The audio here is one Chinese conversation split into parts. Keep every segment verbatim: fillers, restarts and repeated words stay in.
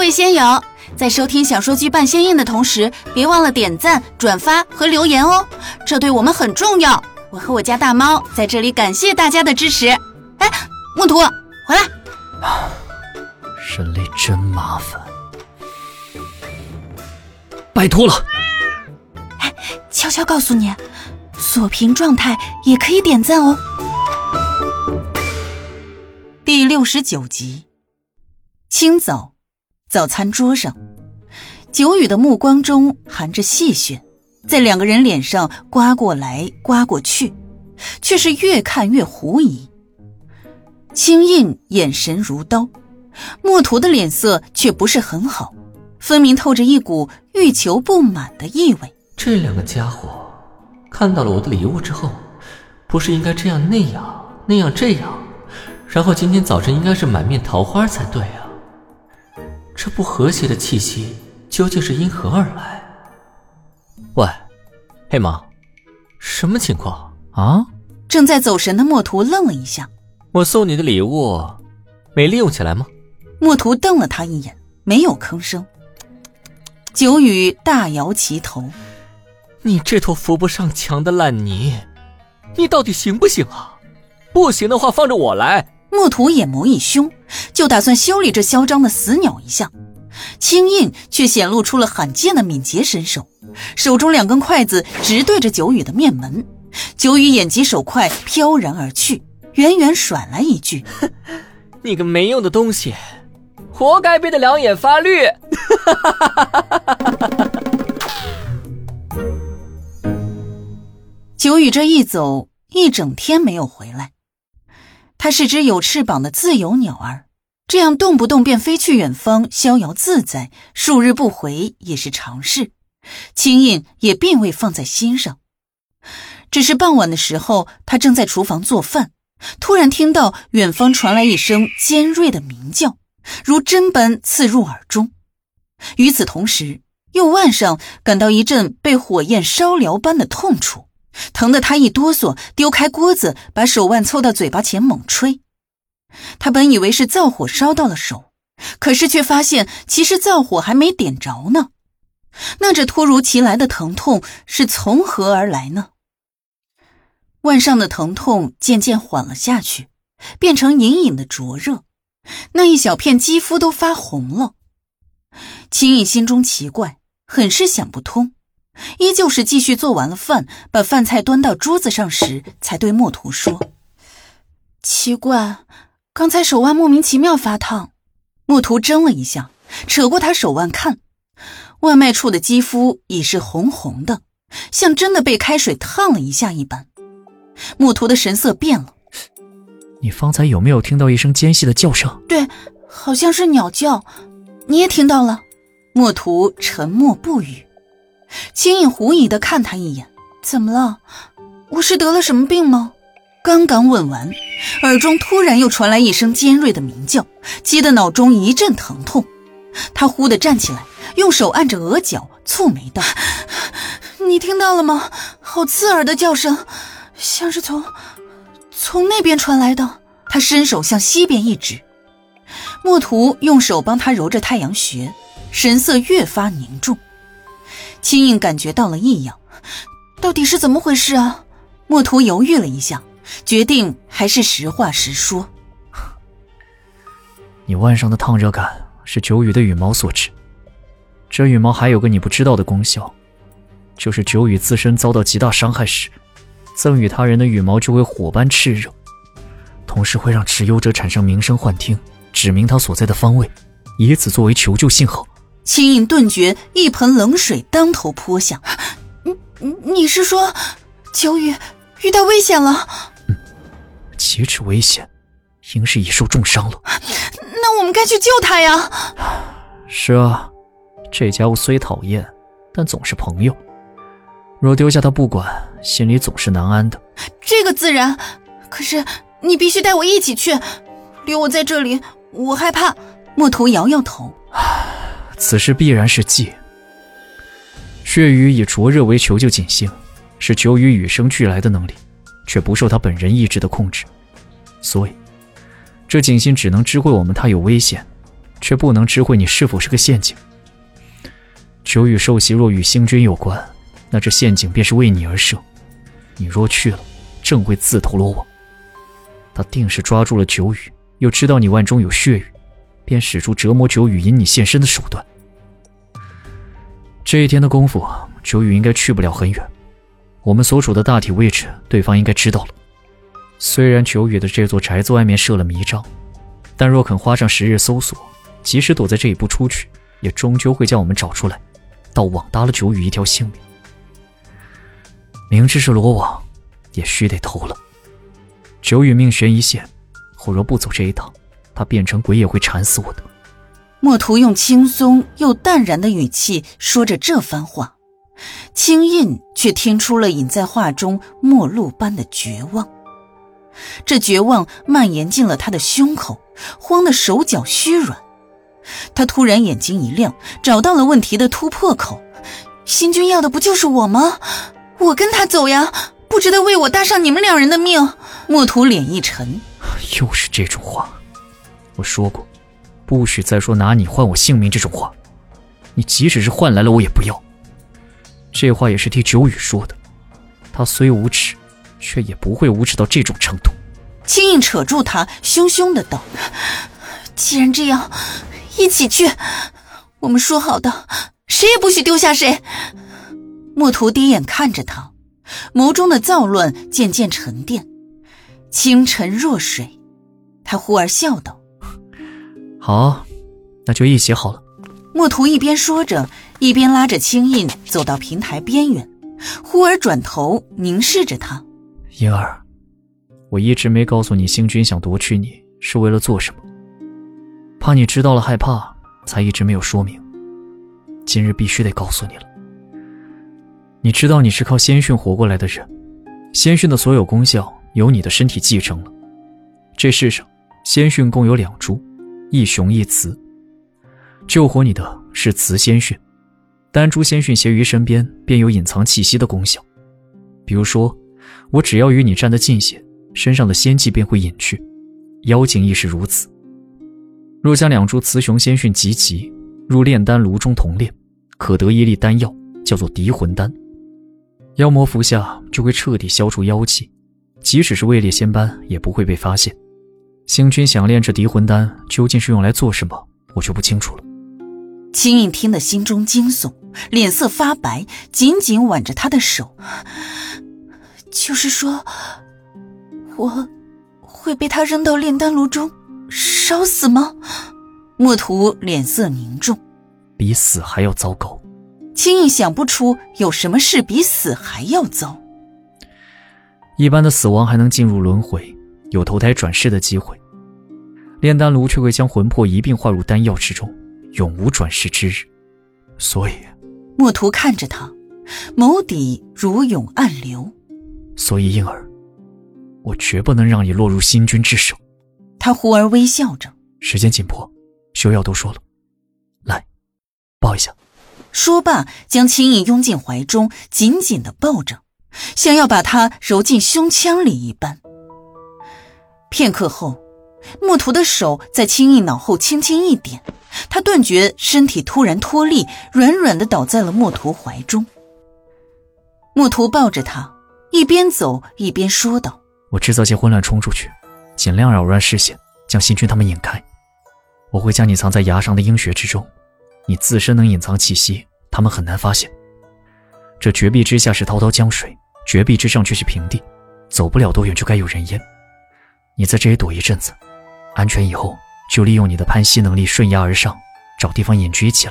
位仙友，在收听小说剧半仙印的同时，别忘了点赞、转发和留言哦，这对我们很重要。我和我家大猫在这里感谢大家的支持。哎，木图，回来！ 人类真麻烦，拜托了。 哎，悄悄告诉你，锁屏状态也可以点赞哦。第六十九集。清早，早餐桌上，九宇的目光中含着戏谑，在两个人脸上刮过来刮过去，却是越看越狐疑。青印眼神如刀，墨图的脸色却不是很好，分明透着一股欲求不满的意味。 这两个家伙看到了我的礼物之后，不是应该这样那样那样这样，然后今天早晨应该是满面桃花才对啊。这不和谐的气息究竟是因何而来？喂，黑毛，什么情况啊？ 正在走神的墨图愣了一下。 我送你的礼物没利用起来吗？ 墨图瞪了他一眼，没有吭声。九宇大摇其头， 你这坨扶不上墙的烂泥，你到底行不行啊？不行的话放着我来。 墨图眼眸一凶，就打算修理这嚣张的死鸟一下。青印却显露出了罕见的敏捷身手，手中两根筷子直对着九宇的面门。九宇眼疾手快飘然而去，远远甩来一句： 你个没用的东西，活该被的两眼发绿。 九宇这一走，一整天没有回来。他是只有翅膀的自由鸟儿，这样动不动便飞去远方，逍遥自在，数日不回也是常事。青印也并未放在心上。只是傍晚的时候，他正在厨房做饭，突然听到远方传来一声尖锐的鸣叫，如针般刺入耳中。与此同时，右腕上感到一阵被火焰烧燎般的痛楚，疼得他一哆嗦，丢开锅子，把手腕凑到嘴巴前猛吹。他本以为是灶火烧到了手，可是却发现其实灶火还没点着呢。那这突如其来的疼痛是从何而来呢？腕上的疼痛渐渐缓了下去，变成隐隐的灼热，那一小片肌肤都发红了。青印心中奇怪，很是想不通，依旧是继续做完了饭，把饭菜端到桌子上时，才对墨图说：奇怪，刚才手腕莫名其妙发烫。墨图怔了一下，扯过他手腕看，腕脉处的肌肤已是红红的，像真的被开水烫了一下一般。墨图的神色变了。 你方才有没有听到一声尖细的叫声？ 对，好像是鸟叫。你也听到了？墨图沉默不语。青印狐疑地看他一眼，怎么了？我是得了什么病吗？刚刚问完，耳中突然又传来一声尖锐的鸣叫，激得脑中一阵疼痛。他忽地站起来，用手按着额角，蹙眉道：你听到了吗？好刺耳的叫声，像是从从那边传来的。他伸手向西边一指。墨图用手帮他揉着太阳穴，神色越发凝重。青印感觉到了异样，到底是怎么回事啊？墨图犹豫了一下，决定还是实话实说。 你腕上的烫热感是九羽的羽毛所致。这羽毛还有个你不知道的功效，就是九羽自身遭到极大伤害时，赠予他人的羽毛就会火般炽热，同时会让持有者产生鸣声幻听，指明他所在的方位，以此作为求救信号。 青印顿觉一盆冷水当头泼下。你你是说九羽遇到危险了？ 嗯，岂止危险，应是已受重伤了。 那我们该去救他呀。 是啊，这家伙虽讨厌，但总是朋友。若丢下他不管，心里总是难安的。 这个自然，可是你必须带我一起去，留我在这里我害怕。墨图摇摇头。 此事必然是计。血雨以灼热为求救警性，是九羽与生俱来的能力，却不受他本人意志的控制，所以这警信只能知会我们他有危险， 却不能知会你是否是个陷阱。九羽受袭若与星君有关，那这陷阱便是为你而设。你若去了，正会自投罗网。他定是抓住了九羽，又知道你腕中有血雨，便使出折磨九羽引你现身的手段。这一天的功夫，九羽应该去不了很远。我们所处的大体位置，对方应该知道了。虽然九羽的这座宅子外面设了迷障，但若肯花上十日搜索，即使躲在这里不出去，也终究会将我们找出来，倒网搭了九羽一条性命。明知是罗网，也须得投了。九羽命悬一线，我若不走这一趟，他变成鬼也会缠死我的。 墨图用轻松又淡然的语气说着这番话，青印却听出了隐在话中陌路般的绝望。这绝望蔓延进了他的胸口，慌得手脚虚软。他突然眼睛一亮，找到了问题的突破口。星君要的不就是我吗？我跟他走呀，不值得为我搭上你们两人的命。墨图脸一沉， 又是这种话。我说过，不许再说拿你换我性命这种话。你即使是换来了我也不要。这话也是替九羽说的，他虽无耻，却也不会无耻到这种程度。 青印扯住他，凶凶的道：既然这样，一起去，我们说好的，谁也不许丢下谁。墨图低眼看着他，眸中的躁乱渐渐沉淀，清沉若水。他忽而笑道： 好，那就一起好了。 墨图一边说着，一边拉着青印走到平台边缘，忽而转头凝视着他。 婴儿，我一直没告诉你星君想夺取你是为了做什么，怕你知道了害怕，才一直没有说明。今日必须得告诉你了。你知道你是靠仙训活过来的人，仙训的所有功效由你的身体继承了。这世上仙训共有两株，一雄一雌。救活你的是雌仙训，单株仙训携于身边，便有隐藏气息的功效。比如说，我只要与你站得近些，身上的仙气便会隐去，妖精亦是如此。若将两株雌雄仙训集齐，入炼丹炉中同炼，可得一粒丹药，叫做敌魂丹。妖魔服下就会彻底消除妖气，即使是位列仙班也不会被发现。星君想炼这敌魂丹究竟是用来做什么，我就不清楚了。 青印听得心中惊悚，脸色发白，紧紧挽着他的手。就是说，我会被他扔到炼丹炉中烧死吗？墨图脸色凝重。 比死还要糟糕。 青印想不出有什么事比死还要糟。 一般的死亡还能进入轮回，有投胎转世的机会，炼丹炉却会将魂魄一并化入丹药之中，永无转世之日。所以墨图看着他，眸底如涌暗流。 所以婴儿，我绝不能让你落入星君之手。 他忽而微笑着。 时间紧迫，休要多说了，来，抱一下。 说罢，将青印拥进怀中，紧紧地抱着，像要把他揉进胸腔里一般。片刻后，墨图的手在青印脑后轻轻一点，他顿觉身体突然脱力，软软地倒在了墨图怀中。墨图抱着他，一边走一边说道： 我制造些混乱冲出去，尽量扰乱视线，将星君他们引开。我会将你藏在崖上的阴穴之中，你自身能隐藏气息，他们很难发现。这绝壁之下是滔滔江水，绝壁之上却是平地，走不了多远就该有人烟。你在这里躲一阵子，安全以后就利用你的攀吸能力顺崖而上，找地方隐居起来。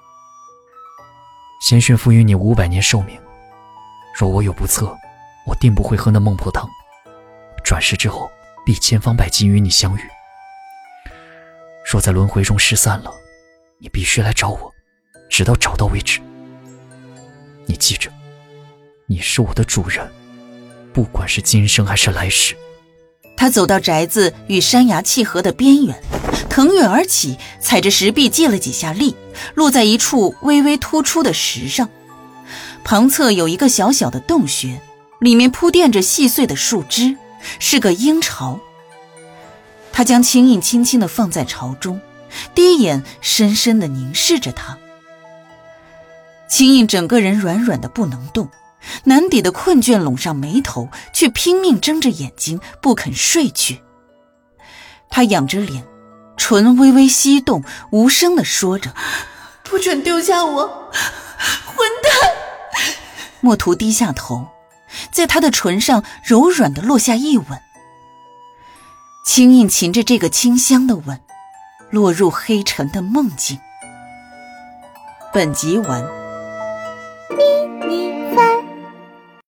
仙训赋予你五百年寿命，若我有不测，我定不会喝那孟婆汤。转世之后必千方百计与你相遇。若在轮回中失散了，你必须来找我，直到找到为止。你记着，你是我的主人，不管是今生还是来世。 他走到宅子与山崖契合的边缘，腾跃而起，踩着石壁借了几下力，落在一处微微突出的石上。旁侧有一个小小的洞穴，里面铺垫着细碎的树枝，是个鹰巢。他将青印轻轻地放在巢中， 低眼深深地凝视着他。青印整个人软软的不能动，难抵的困倦拢上眉头，却拼命睁着眼睛不肯睡去。他仰着脸，唇微微翕动，无声地说着： 不准丢下我，混蛋！ 墨图低下头，在他的唇上柔软地落下一吻。青印噙着这个清香的吻，落入黑沉的梦境。本集完。